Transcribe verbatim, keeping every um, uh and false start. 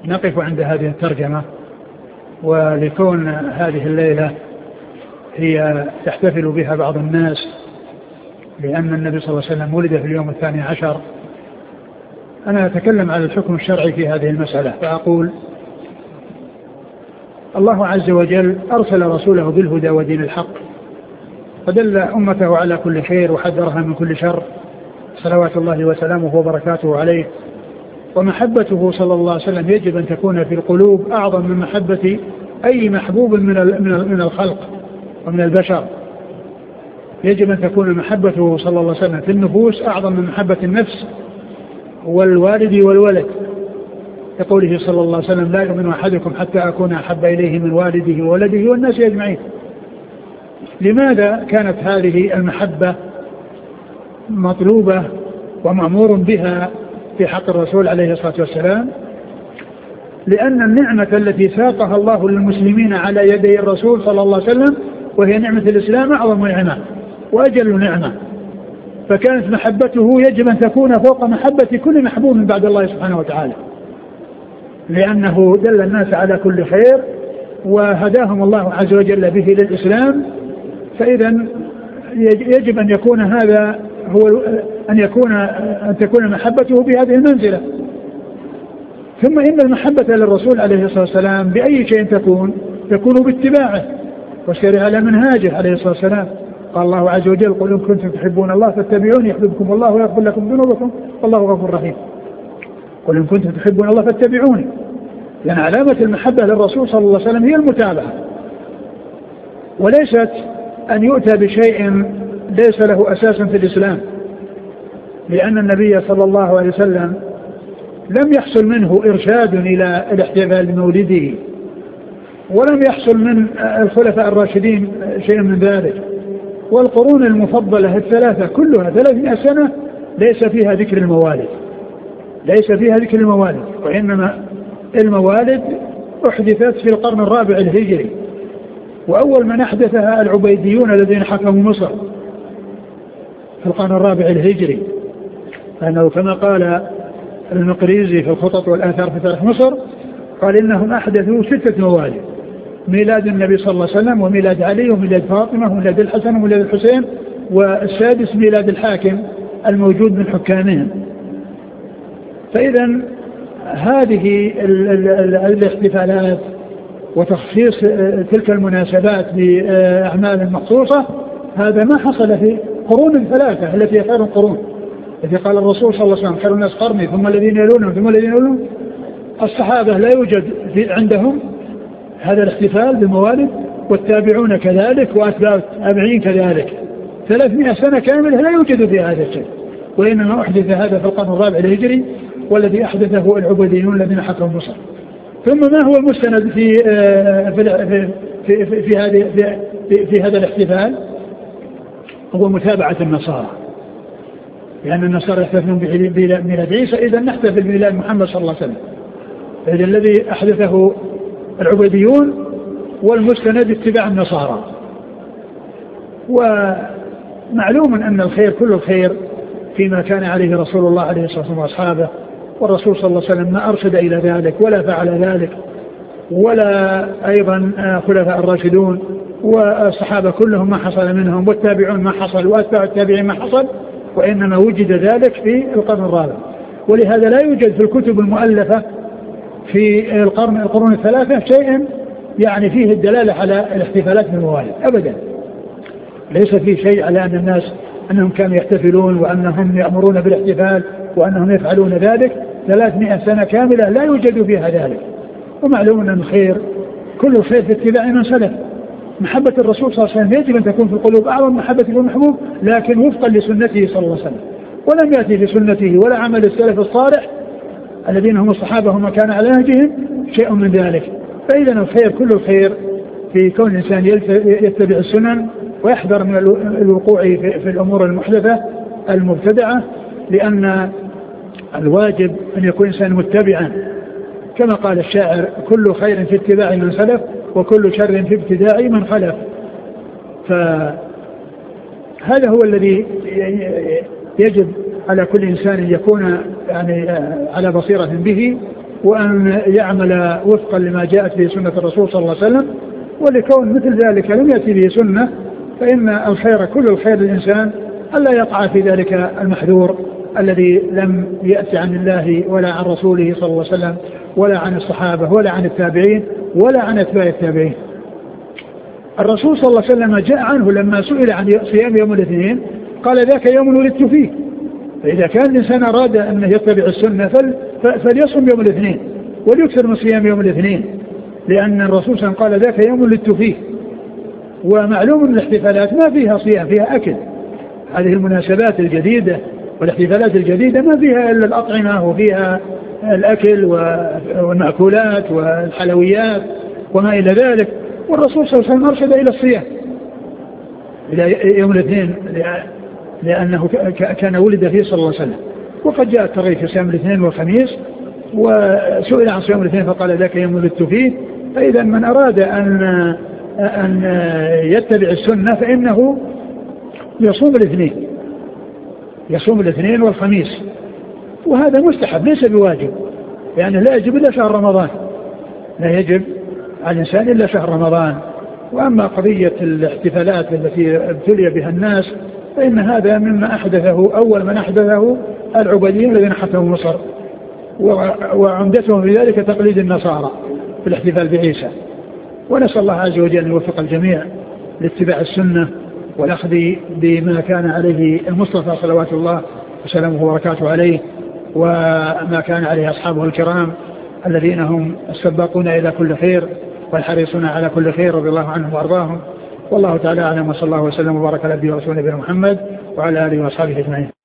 نقف عند هذه الترجمة. ولكون هذه الليلة هي تحتفل بها بعض الناس لأن النبي صلى الله عليه وسلم ولد في اليوم الثاني عشر، أنا أتكلم على الحكم الشرعي في هذه المسألة، فأقول: الله عز وجل أرسل رسوله بالهدى ودين الحق، فدل أمته على كل خير وحذرها من كل شر، صلوات الله وسلامه وبركاته عليه. ومحبته صلى الله عليه وسلم يجب أن تكون في القلوب أعظم من محبة أي محبوب من الخلق ومن البشر. يجب أن تكون محبته صلى الله عليه وسلم في النفوس أعظم من محبة النفس والوالد والولد، كقوله صلى الله عليه وسلم: لا يؤمن أحدكم حتى أكون أحب إليه من والده وولده والناس أجمعين. لماذا كانت هذه المحبة مطلوبة ومأمور بها في حق الرسول عليه الصلاة والسلام؟ لأن النعمة التي ساقها الله للمسلمين على يدي الرسول صلى الله عليه وسلم وهي نعمة الإسلام أعظم نعمة وأجل نعمة، فكانت محبته يجب أن تكون فوق محبة كل محبوب بعد الله سبحانه وتعالى، لأنه دل الناس على كل خير وهداهم الله عز وجل به للإسلام. فإذا يجب أن يكون هذا هو أن يكون أن تكون محبته بهذه المنزلة. ثم إن المحبة للرسول عليه الصلاة والسلام بأي شيء تكون تكون باتباعه والسير على منهاجه عليه الصلاة والسلام. قال الله عز وجل: قل إن كنتم تحبون الله فاتبعوني يحببكم الله ويغفر لكم ذنوبكم والله غفور رحيم. قل إن كنتم تحبون الله فاتبعوني، لأن علامة المحبة للرسول صلى الله عليه وسلم هي المتابعة، وليست أن يؤتى بشيء ليس له أساس في الإسلام، لأن النبي صلى الله عليه وسلم لم يحصل منه إرشاد إلى الاحتفال بمولده، ولم يحصل من الخلفاء الراشدين شيء من ذلك. والقرون المفضلة الثلاثة كلها ثلاثمائة سنة ليس فيها ذكر الموالد، ليس فيها ذكر الموالد، وإنما الموالد أحدثت في القرن الرابع الهجري، وأول من أحدثها العبيديون الذين حكموا مصر في القرن الرابع الهجري، لأنه كما قال المقريزي في الخطط والآثار في تاريخ مصر قال: إنهم أحدثوا ستة موالد: ميلاد النبي صلى الله عليه وسلم وميلاد علي وميلاد فاطمة وميلاد الحسن وميلاد الحسين، والسادس ميلاد الحاكم الموجود من حكامهم. فإذا هذه الاحتفالات وتخصيص تلك المناسبات بأعمال مخصوصة هذا ما حصل في قرون الثلاثة التي خير القرون، التي قال الرسول صلى الله عليه وسلم: خير الناس قرني ثم الذين يلونهم ثم الذين يلونهم. الصحابة لا يوجد عندهم هذا الاحتفال بالموالد، والتابعون كذلك، وأتباع التابعين كذلك. ثلاثمائة سنة كاملة لا يوجد في هذا الشيء، وإنما أحدث هذا في القرن الرابع الهجري، والذي أحدثه العبيديون الذين حكموا مصر. ثم ما هو المستند في في في في, في هذه في, في, في هذا الاحتفال؟ هو متابعة النصارى، لأن النصارى يحتفلون بميلاد عيسى، إذا نحتفل بميلاد محمد صلى الله عليه وسلم. إذا الذي أحدثه العبيديون والمستند اتباع النصارى. ومعلوم أن الخير كل الخير فيما كان عليه رسول الله عليه الصلاة والسلام وأصحابه، والرسول صلى الله عليه وسلم ما أرشد إلى ذلك ولا فعل ذلك، ولا أيضا خلفاء الراشدون والصحابة كلهم ما حصل منهم، والتابعون ما حصل، وأتباع التابعين ما حصل، وإنما وجد ذلك في القرن الرابع. ولهذا لا يوجد في الكتب المؤلفة في القرن القرون الثلاثة شيء يعني فيه الدلالة على الاحتفالات بالموالد أبدا. ليس فيه شيء على أن الناس أنهم كانوا يحتفلون وأنهم يأمرون بالاحتفال وأنهم يفعلون ذلك. ثلاثمائة سنة كاملة لا يوجد فيها ذلك. ومعلوم أن الخير كل الخير في اتباع من سلف. محبة الرسول صلى الله عليه وسلم يجب أن تكون في القلوب أعظم محبة المحبوب، لكن وفقا لسنته صلى الله عليه وسلم، ولم يأتي في سنته ولا عمل السلف الصالح الذين هم الصحابة هم كان على نهجهم شيء من ذلك. فإذا الخير كل الخير في كون الإنسان يتبع السنن ويحذر من الوقوع في الأمور المحدثة المبتدعة، لأن الواجب أن يكون إنسان متبعا، كما قال الشاعر: كل خير في اتباع من سلف وكل شر في ابتداع من خلف. فهذا هو الذي يجب على كل إنسان أن يكون يعني على بصيرة به، وأن يعمل وفقا لما جاءت به سنة الرسول صلى الله عليه وسلم. ولكون مثل ذلك لم يأتي به سنة فإن الخير كل الخير للإنسان ألا يقع في ذلك المحذور الذي لم يأتي عن الله ولا عن رسوله صلى الله عليه وسلم ولا عن الصحابة ولا عن التابعين ولا عن أتباع التابعين. الرسول صلى الله عليه وسلم جاء عنه لما سئل عن صيام يوم الاثنين قال ذاك يوم ولدت فيه. فإذا كان الإنسان أراد أن يتبع السنة فليصم يوم الاثنين وليكثر من صيام يوم الاثنين، لأن الرسول صلى الله عليه وسلم قال ذاك يوم ولدت فيه. ومعلوم أن الاحتفالات ما فيها صيام، فيها أكل. هذه المناسبات الجديدة والاحتفالات الجديدة ما فيها إلا الأطعمة وفيها الأكل والمأكولات والحلويات وما إلى ذلك. والرسول صلى الله عليه وسلم أرشد إلى الصيام إلى يوم الاثنين لأنه كان ولد فيه صلى الله عليه وسلم. وقد جاء الترغيب في صيام الاثنين والخميس، وسئل عن صيام الاثنين فقال ذاك يوم ولدت فيه. فإذا من أراد أن أن يتبع السنة فإنه يصوم الاثنين يصوم الاثنين والخميس، وهذا مستحب ليس بواجب، يعني لا يجب إلا شهر رمضان، لا يجب على الإنسان إلا شهر رمضان. وأما قضية الاحتفالات التي ابتلي بها الناس فإن هذا مما أحدثه أول من أحدثه العبيديين الذين حكموا مصر، وعمدتهم في ذلك تقليد النصارى في الاحتفال بعيسى. ونسأل الله عز وجل أن يوفق الجميع لاتباع السنة والأخذ بما كان عليه المصطفى صلوات الله وسلامه وبركاته عليه، وما كان عليه أصحابه الكرام الذين هم السباقون إلى كل خير والحريصون على كل خير رضي الله عنهم وأرضاهم. والله تعالى أعلم، وصلى الله وسلم وبارك على نبينا ورسولنا محمد وعلى آله وأصحابه أجمعين.